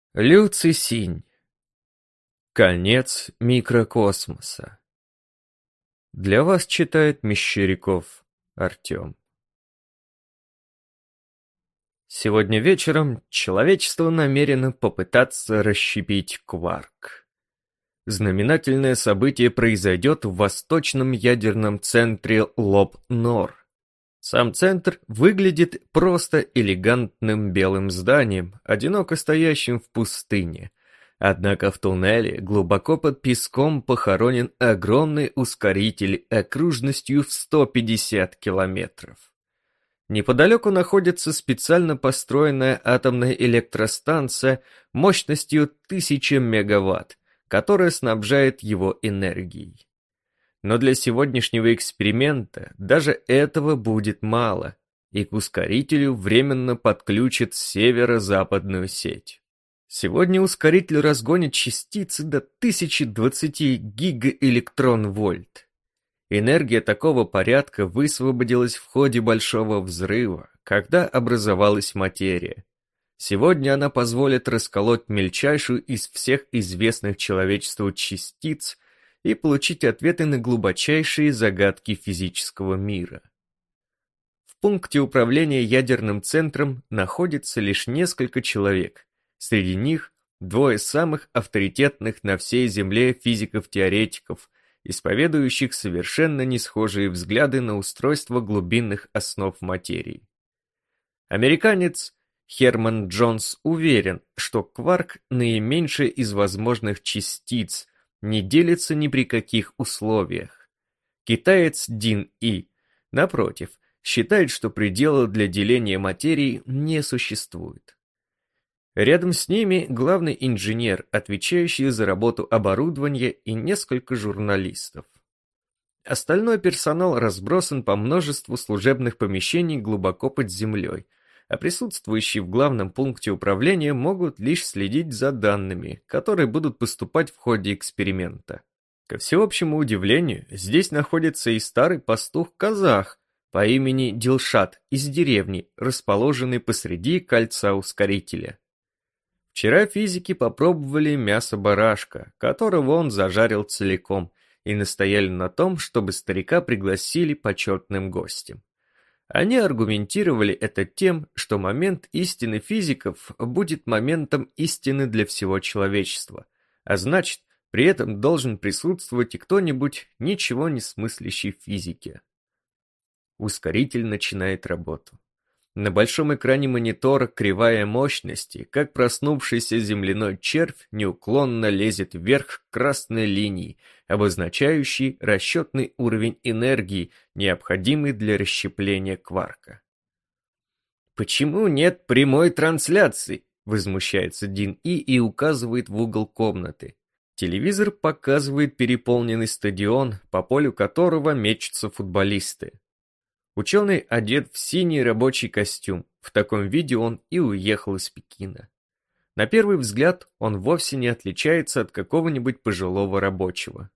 Люций Синь. Конец микрокосмоса. Для вас читает Мещеряков Артем. Сегодня вечером человечество намерено попытаться расщепить кварк. Знаменательное событие произойдет в восточном ядерном центре Лоб-Нор. Сам центр выглядит просто элегантным белым зданием, одиноко стоящим в пустыне. Однако в туннеле глубоко под песком похоронен огромный ускоритель окружностью в 150 километров. Неподалеку находится специально построенная атомная электростанция мощностью 1000 мегаватт, которая снабжает его энергией. Но для сегодняшнего эксперимента даже этого будет мало, и к ускорителю временно подключат северо-западную сеть. Сегодня ускоритель разгонит частицы до 1020 гигаэлектрон-вольт. Энергия такого порядка высвободилась в ходе Большого взрыва, когда образовалась материя. Сегодня она позволит расколоть мельчайшую из всех известных человечеству частиц и получить ответы на глубочайшие загадки физического мира. В пункте управления ядерным центром находится лишь несколько человек. Среди них двое самых авторитетных на всей Земле физиков-теоретиков, исповедующих совершенно не схожие взгляды на устройство глубинных основ материи. Американец Херман Джонс уверен, что кварк наименьшая из возможных частиц, не делится ни при каких условиях. Китаец Дин И, напротив, считает, что предела для деления материи не существует. Рядом с ними главный инженер, отвечающий за работу оборудования, и несколько журналистов. Остальной персонал разбросан по множеству служебных помещений глубоко под землей, а присутствующие в главном пункте управления могут лишь следить за данными, которые будут поступать в ходе эксперимента. Ко всеобщему удивлению, здесь находится и старый пастух-казах по имени Дилшат из деревни, расположенный посреди кольца ускорителя. Вчера физики попробовали мясо барашка, которого он зажарил целиком, и настояли на том, чтобы старика пригласили почетным гостем. Они аргументировали это тем, что момент истины физиков будет моментом истины для всего человечества, а значит, при этом должен присутствовать и кто-нибудь, ничего не смыслящий в физике. Ускоритель начинает работу. На большом экране монитора кривая мощности, как проснувшийся земляной червь, неуклонно лезет вверх красной линией, обозначающей расчетный уровень энергии, необходимый для расщепления кварка. «Почему нет прямой трансляции?» — возмущается Дин И указывает в угол комнаты. Телевизор показывает переполненный стадион, по полю которого мечутся футболисты. Ученый одет в синий рабочий костюм, в таком виде он и уехал из Пекина. На первый взгляд он вовсе не отличается от какого-нибудь пожилого рабочего.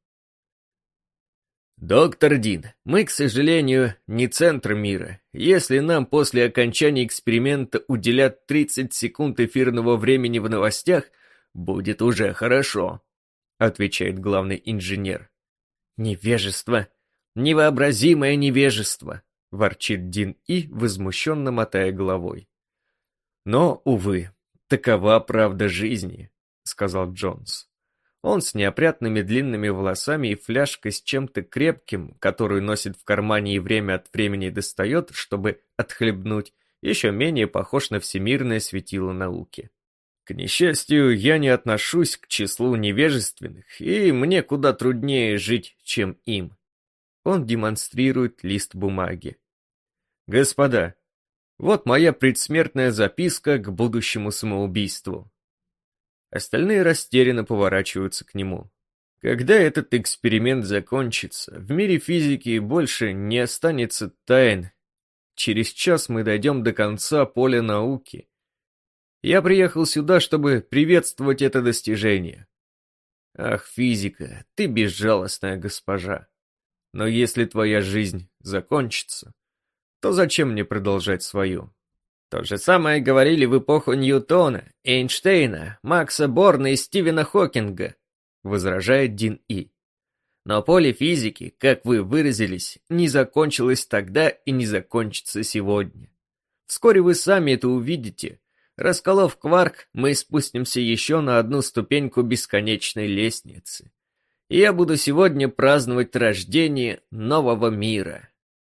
«Доктор Дин, мы, к сожалению, не центр мира. Если нам после окончания эксперимента уделят 30 секунд эфирного времени в новостях, будет уже хорошо», отвечает главный инженер. «Невежество! Невообразимое невежество!» ворчит Дин И, возмущенно мотая головой. «Но, увы, такова правда жизни», — сказал Джонс. Он с неопрятными длинными волосами и фляжкой с чем-то крепким, которую носит в кармане и время от времени достает, чтобы отхлебнуть, еще менее похож на всемирное светило науки. «К несчастью, я не отношусь к числу невежественных, и мне куда труднее жить, чем им». Он демонстрирует лист бумаги. «Господа, вот моя предсмертная записка к будущему самоубийству». Остальные растерянно поворачиваются к нему. Когда этот эксперимент закончится, в мире физики больше не останется тайн. Через час мы дойдем до конца поля науки. Я приехал сюда, чтобы приветствовать это достижение. Ах, физика, ты безжалостная госпожа. Но если твоя жизнь закончится, то зачем мне продолжать свою? То же самое говорили в эпоху Ньютона, Эйнштейна, Макса Борна и Стивена Хокинга, возражает Дин И. Но поле физики, как вы выразились, не закончилось тогда и не закончится сегодня. Вскоре вы сами это увидите. Расколов кварк, мы спустимся еще на одну ступеньку бесконечной лестницы. И я буду сегодня праздновать рождение нового мира.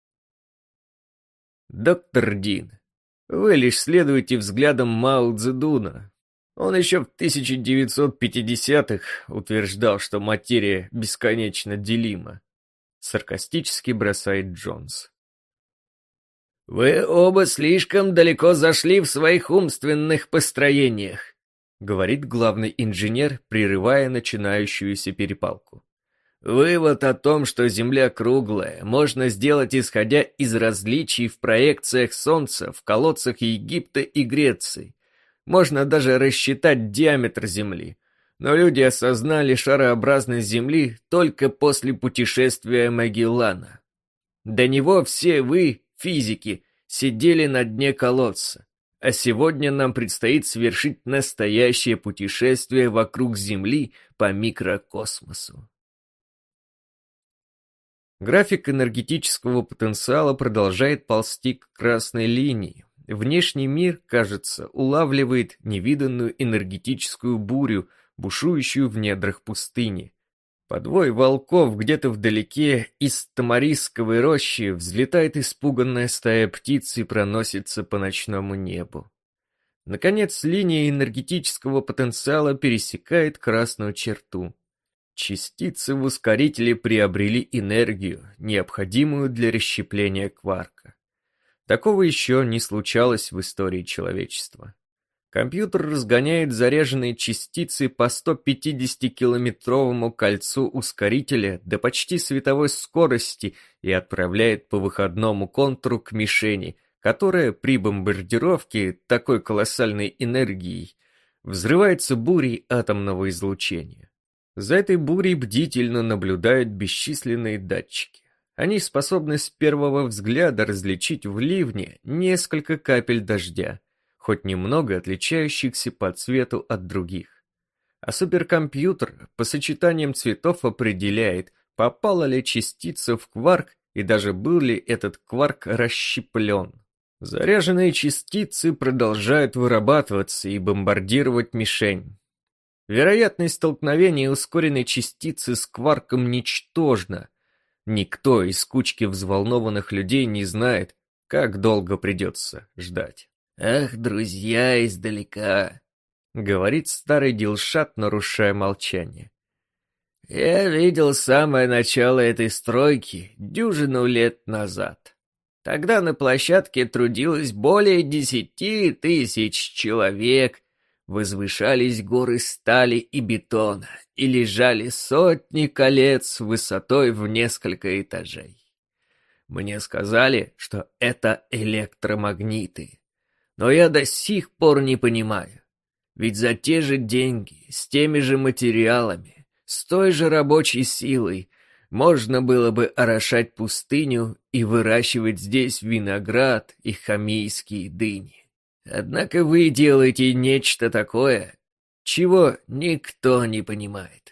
Доктор Дин, вы лишь следуете взглядам Мао Цзэдуна. Он еще в 1950-х утверждал, что материя бесконечно делима. Саркастически бросает Джонс. «Вы оба слишком далеко зашли в своих умственных построениях», говорит главный инженер, прерывая начинающуюся перепалку. «Вывод о том, что Земля круглая, можно сделать, исходя из различий в проекциях Солнца в колодцах Египта и Греции. Можно даже рассчитать диаметр Земли. Но люди осознали шарообразность Земли только после путешествия Магеллана. До него все вы, физики, сидели на дне колодца. А сегодня нам предстоит совершить настоящее путешествие вокруг Земли по микрокосмосу». График энергетического потенциала продолжает ползти к красной линии. Внешний мир, кажется, улавливает невиданную энергетическую бурю, бушующую в недрах пустыни. Подвой волков где-то вдалеке из тамарисковой рощи взлетает испуганная стая птиц и проносится по ночному небу. Наконец, линия энергетического потенциала пересекает красную черту. Частицы в ускорителе приобрели энергию, необходимую для расщепления кварка. Такого еще не случалось в истории человечества. Компьютер разгоняет заряженные частицы по 150-километровому кольцу ускорителя до почти световой скорости и отправляет по выходному контуру к мишени, которая при бомбардировке такой колоссальной энергией взрывается бурей атомного излучения. За этой бурей бдительно наблюдают бесчисленные датчики. Они способны с первого взгляда различить в ливне несколько капель дождя, хоть немного отличающихся по цвету от других. А суперкомпьютер по сочетаниям цветов определяет, попала ли частица в кварк и даже был ли этот кварк расщеплен. Заряженные частицы продолжают вырабатываться и бомбардировать мишень. Вероятность столкновения ускоренной частицы с кварком ничтожна. Никто из кучки взволнованных людей не знает, как долго придется ждать. «Ах, друзья издалека», — говорит старый Дилшат, нарушая молчание. «Я видел самое начало этой стройки дюжину лет назад. Тогда на площадке трудилось более 10 000 человек, возвышались горы стали и бетона, и лежали сотни колец высотой в несколько этажей. Мне сказали, что это электромагниты, но я до сих пор не понимаю, ведь за те же деньги, с теми же материалами, с той же рабочей силой можно было бы орошать пустыню и выращивать здесь виноград и хамийские дыни. Однако вы делаете нечто такое, чего никто не понимает.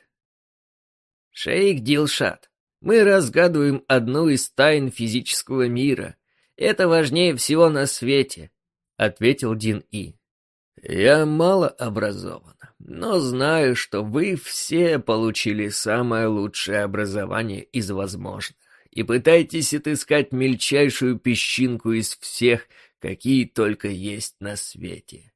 Шейх Дилшат, мы разгадываем одну из тайн физического мира. Это важнее всего на свете, ответил Дин И. Я мало образован, но знаю, что вы все получили самое лучшее образование из возможных и пытаетесь отыскать мельчайшую песчинку из всех, какие только есть на свете.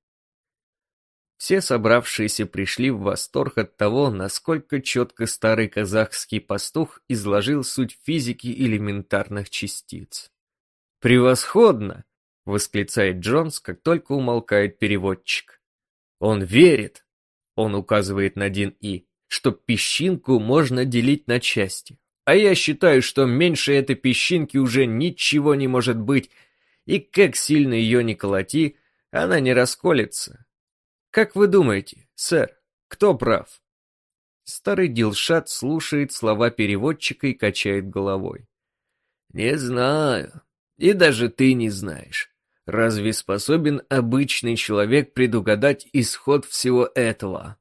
Все собравшиеся пришли в восторг от того, насколько четко старый казахский пастух изложил суть физики элементарных частиц. «Превосходно!» — восклицает Джонс, как только умолкает переводчик. «Он верит!» — он указывает на Дин И, что песчинку можно делить на части. А я считаю, что меньше этой песчинки уже ничего не может быть, и как сильно ее ни колоти, она не расколется. Как вы думаете, сэр, кто прав? Старый Дилшат слушает слова переводчика и качает головой. Не знаю, и даже ты не знаешь. Разве способен обычный человек предугадать исход всего этого?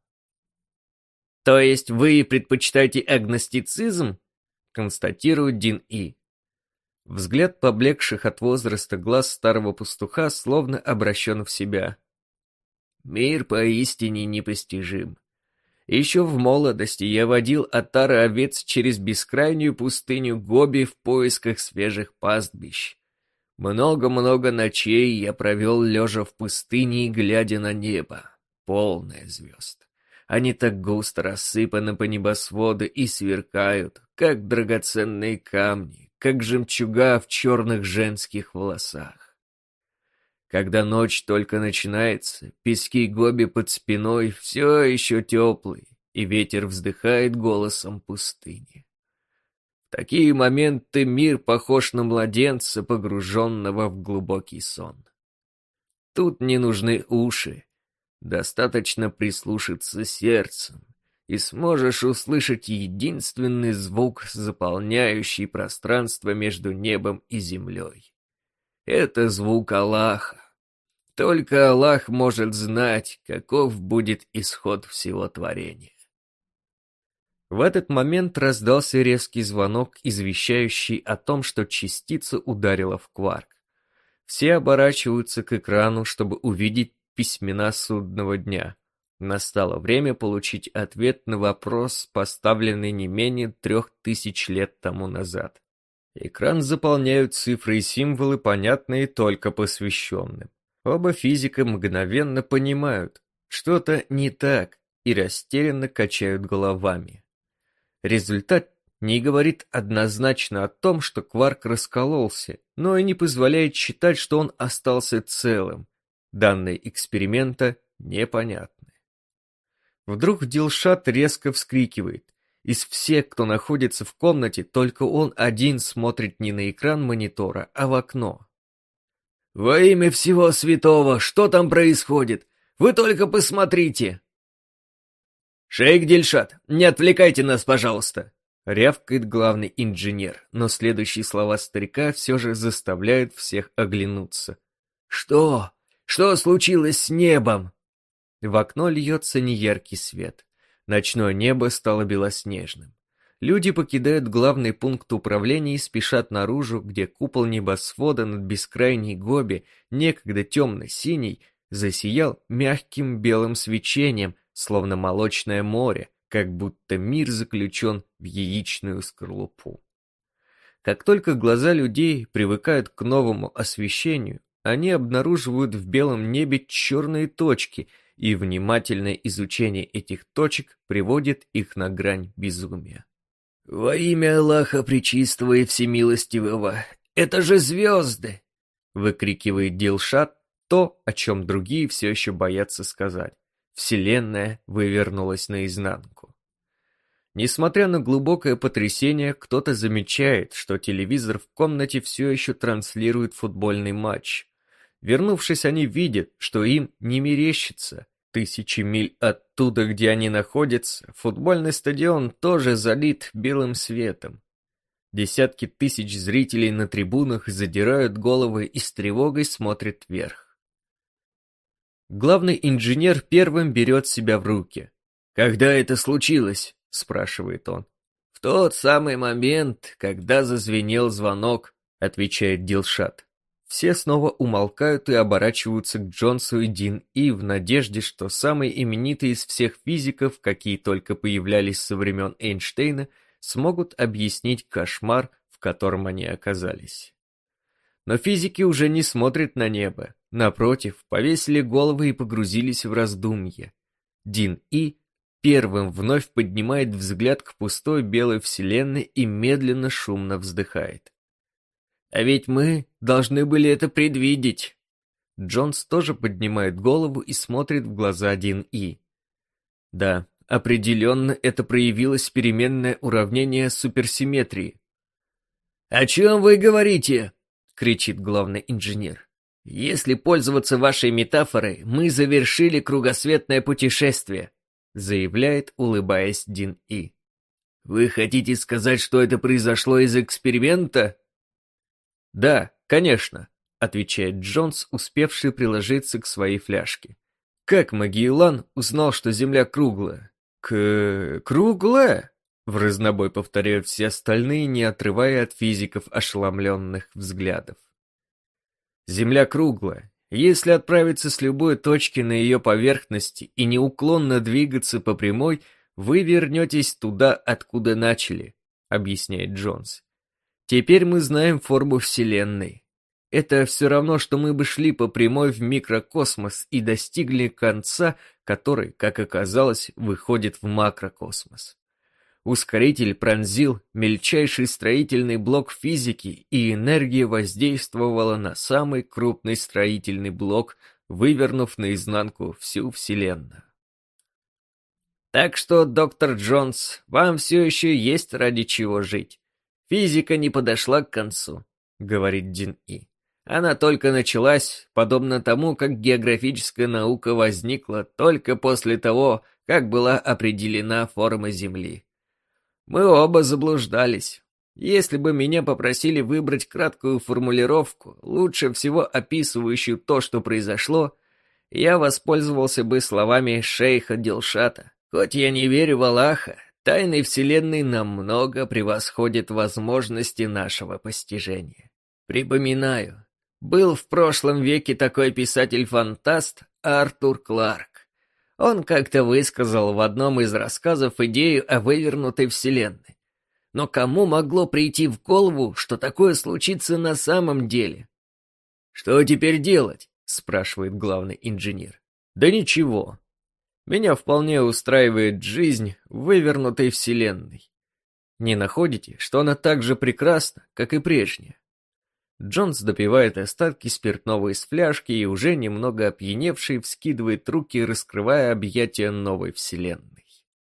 То есть вы предпочитаете агностицизм? Констатирует Дин И. Взгляд поблекших от возраста глаз старого пастуха словно обращен в себя. Мир поистине непостижим. Еще в молодости я водил отары овец через бескрайнюю пустыню Гоби в поисках свежих пастбищ. Много-много ночей я провел лежа в пустыне и глядя на небо, полное звезд. Они так густо рассыпаны по небосводу и сверкают, как драгоценные камни, как жемчуга в черных женских волосах. Когда ночь только начинается, пески Гоби под спиной все еще теплые, и ветер вздыхает голосом пустыни. В такие моменты мир похож на младенца, погруженного в глубокий сон. Тут не нужны уши, достаточно прислушаться сердцем, и сможешь услышать единственный звук, заполняющий пространство между небом и землей. Это звук Аллаха. Только Аллах может знать, каков будет исход всего творения. В этот момент раздался резкий звонок, извещающий о том, что частица ударила в кварк. Все оборачиваются к экрану, чтобы увидеть письмена судного дня. Настало время получить ответ на вопрос, поставленный не менее 3000 лет тому назад. Экран заполняют цифры и символы, понятные только посвященным. Оба физика мгновенно понимают, что-то не так, и растерянно качают головами. Результат не говорит однозначно о том, что кварк раскололся, но и не позволяет считать, что он остался целым. Данные эксперимента непонятны. Вдруг Дилшат резко вскрикивает. Из всех, кто находится в комнате, только он один смотрит не на экран монитора, а в окно. «Во имя всего святого, что там происходит? Вы только посмотрите!» «Шейх Дильшат, не отвлекайте нас, пожалуйста!» Рявкает главный инженер, но следующие слова старика все же заставляют всех оглянуться. «Что? Что случилось с небом?» В окно льется неяркий свет. Ночное небо стало белоснежным. Люди покидают главный пункт управления и спешат наружу, где купол небосвода над бескрайней Гоби, некогда темно-синий, засиял мягким белым свечением, словно молочное море, как будто мир заключен в яичную скорлупу. Как только глаза людей привыкают к новому освещению, они обнаруживают в белом небе черные точки, и внимательное изучение этих точек приводит их на грань безумия. «Во имя Аллаха Пречистого и Всемилостивого, это же звезды!» выкрикивает Дилшат то, о чем другие все еще боятся сказать. Вселенная вывернулась наизнанку. Несмотря на глубокое потрясение, кто-то замечает, что телевизор в комнате все еще транслирует футбольный матч. Вернувшись, они видят, что им не мерещится. Тысячи миль оттуда, где они находятся, футбольный стадион тоже залит белым светом. Десятки тысяч зрителей на трибунах задирают головы и с тревогой смотрят вверх. Главный инженер первым берет себя в руки. «Когда это случилось?» – спрашивает он. «В тот самый момент, когда зазвенел звонок», – отвечает Дилшат. Все снова умолкают и оборачиваются к Джонсу и Дин И в надежде, что самые именитые из всех физиков, какие только появлялись со времен Эйнштейна, смогут объяснить кошмар, в котором они оказались. Но физики уже не смотрят на небо. Напротив, повесили головы и погрузились в раздумье. Дин И первым вновь поднимает взгляд к пустой белой вселенной и медленно шумно вздыхает. «А ведь мы должны были это предвидеть!» Джонс тоже поднимает голову и смотрит в глаза Дин И. Да, определенно это проявилось переменное уравнение суперсимметрии. «О чем вы говорите?» — кричит главный инженер. «Если пользоваться вашей метафорой, мы завершили кругосветное путешествие», — заявляет, улыбаясь Дин И. «Вы хотите сказать, что это произошло из эксперимента?» «Да, конечно», отвечает Джонс, успевший приложиться к своей фляжке. Как Магеллан узнал, что Земля круглая? Круглая? В разнобой повторяют все остальные, не отрывая от физиков ошеломленных взглядов. Земля круглая. Если отправиться с любой точки на ее поверхности и неуклонно двигаться по прямой, вы вернетесь туда, откуда начали, объясняет Джонс. Теперь мы знаем форму Вселенной. Это все равно, что мы бы шли по прямой в микрокосмос и достигли конца, который, как оказалось, выходит в макрокосмос. Ускоритель пронзил мельчайший строительный блок физики, и энергия воздействовала на самый крупный строительный блок, вывернув наизнанку всю Вселенную. Так что, доктор Джонс, вам все еще есть ради чего жить. Физика не подошла к концу, говорит Дин И. Она только началась, подобно тому, как географическая наука возникла только после того, как была определена форма Земли. Мы оба заблуждались. Если бы меня попросили выбрать краткую формулировку, лучше всего описывающую то, что произошло, я воспользовался бы словами шейха Дилшата. Хоть я не верю в Аллаха, тайны Вселенной намного превосходят возможности нашего постижения. Припоминаю, был в прошлом веке такой писатель-фантаст Артур Кларк. Он как-то высказал в одном из рассказов идею о вывернутой Вселенной. Но кому могло прийти в голову, что такое случится на самом деле? «Что теперь делать?» — спрашивает главный инженер. «Да ничего. Меня вполне устраивает жизнь в вывернутой Вселенной. Не находите, что она так же прекрасна, как и прежняя?» Джонс допивает остатки спиртного из фляжки и уже немного опьяневший вскидывает руки, раскрывая объятия новой Вселенной.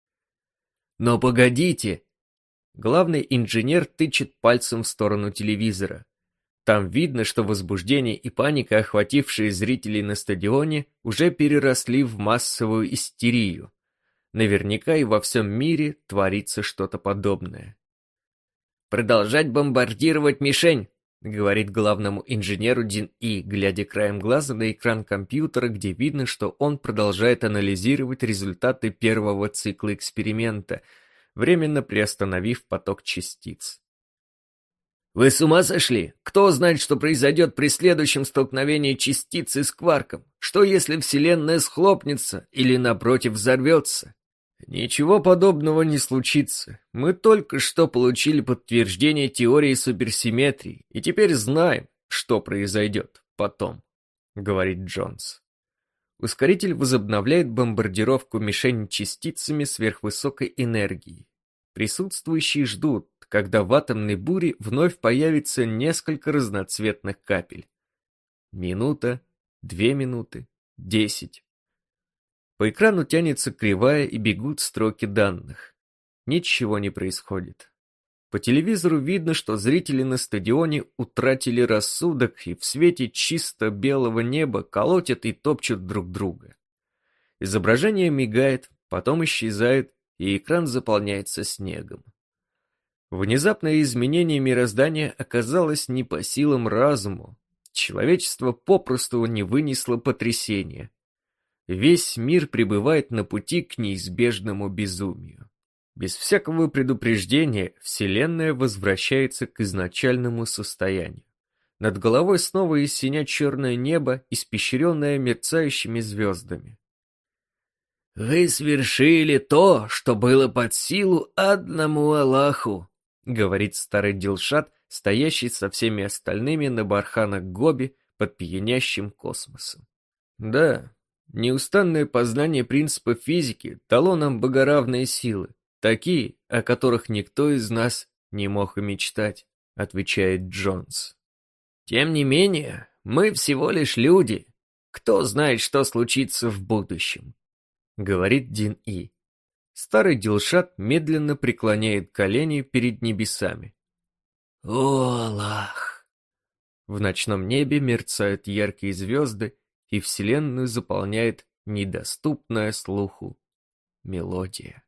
«Но погодите!» Главный инженер тычет пальцем в сторону телевизора. Там видно, что возбуждение и паника, охватившие зрителей на стадионе, уже переросли в массовую истерию. Наверняка и во всем мире творится что-то подобное. «Продолжать бомбардировать мишень!» — говорит главному инженеру Дин И, глядя краем глаза на экран компьютера, где видно, что он продолжает анализировать результаты первого цикла эксперимента, временно приостановив поток частиц. «Вы с ума сошли? Кто знает, что произойдет при следующем столкновении частицы с кварком? Что, если Вселенная схлопнется или, напротив, взорвется?» «Ничего подобного не случится. Мы только что получили подтверждение теории суперсимметрии, и теперь знаем, что произойдет потом», — говорит Джонс. Ускоритель возобновляет бомбардировку мишени частицами сверхвысокой энергии. Присутствующие ждут, когда в атомной буре вновь появится несколько разноцветных капель. Минута, 2 минуты, 10. По экрану тянется кривая и бегут строки данных. Ничего не происходит. По телевизору видно, что зрители на стадионе утратили рассудок и в свете чисто белого неба колотят и топчут друг друга. Изображение мигает, потом исчезает, и экран заполняется снегом. Внезапное изменение мироздания оказалось не по силам разуму. Человечество попросту не вынесло потрясения. Весь мир пребывает на пути к неизбежному безумию. Без всякого предупреждения Вселенная возвращается к изначальному состоянию. Над головой снова синят черное небо, испещренное мерцающими звездами. «Вы свершили то, что было под силу одному Аллаху», — говорит старый Дилшат, стоящий со всеми остальными на барханах Гоби под пьянящим космосом. «Да, неустанное познание принципов физики дало нам богоравные силы, такие, о которых никто из нас не мог и мечтать», — отвечает Джонс. «Тем не менее, мы всего лишь люди. Кто знает, что случится в будущем», — говорит Дин И. Старый Дилшат медленно преклоняет колени перед небесами. «О, Аллах!» В ночном небе мерцают яркие звезды, и Вселенную заполняет недоступная слуху мелодия.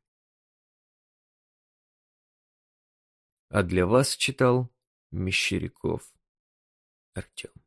А для вас читал Мещеряков Артем.